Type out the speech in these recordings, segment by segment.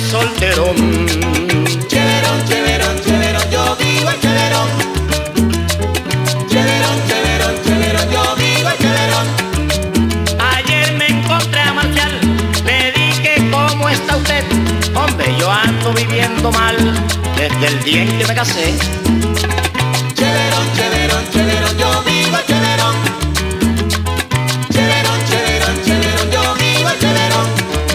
solterón. Cheverón, cheverón, cheverón, yo vivo el cheverón. Cheverón, cheverón, cheverón, yo vivo el cheverón. Ayer me encontré a Marcial, le dije ¿cómo está usted? Hombre, yo ando viviendo mal desde el día en que me casé. Cheverón, cheverón, cheverón, yo vivo el cheverón. Cheverón, cheverón, cheverón, yo vivo el cheverón.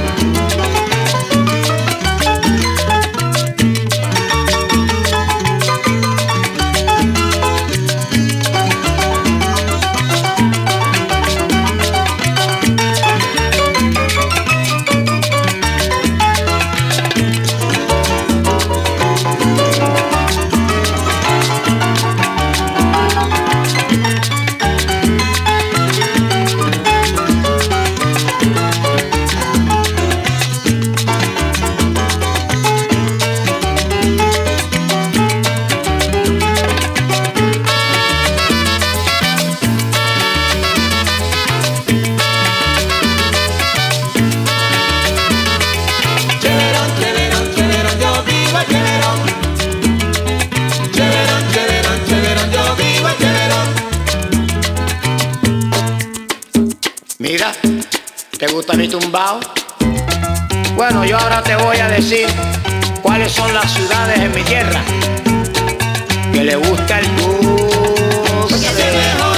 Mira, ¿te gusta mi tumbao? Bueno, yo ahora te voy a decir cuáles son las ciudades en mi tierra que le gusta el Porque así es mejor.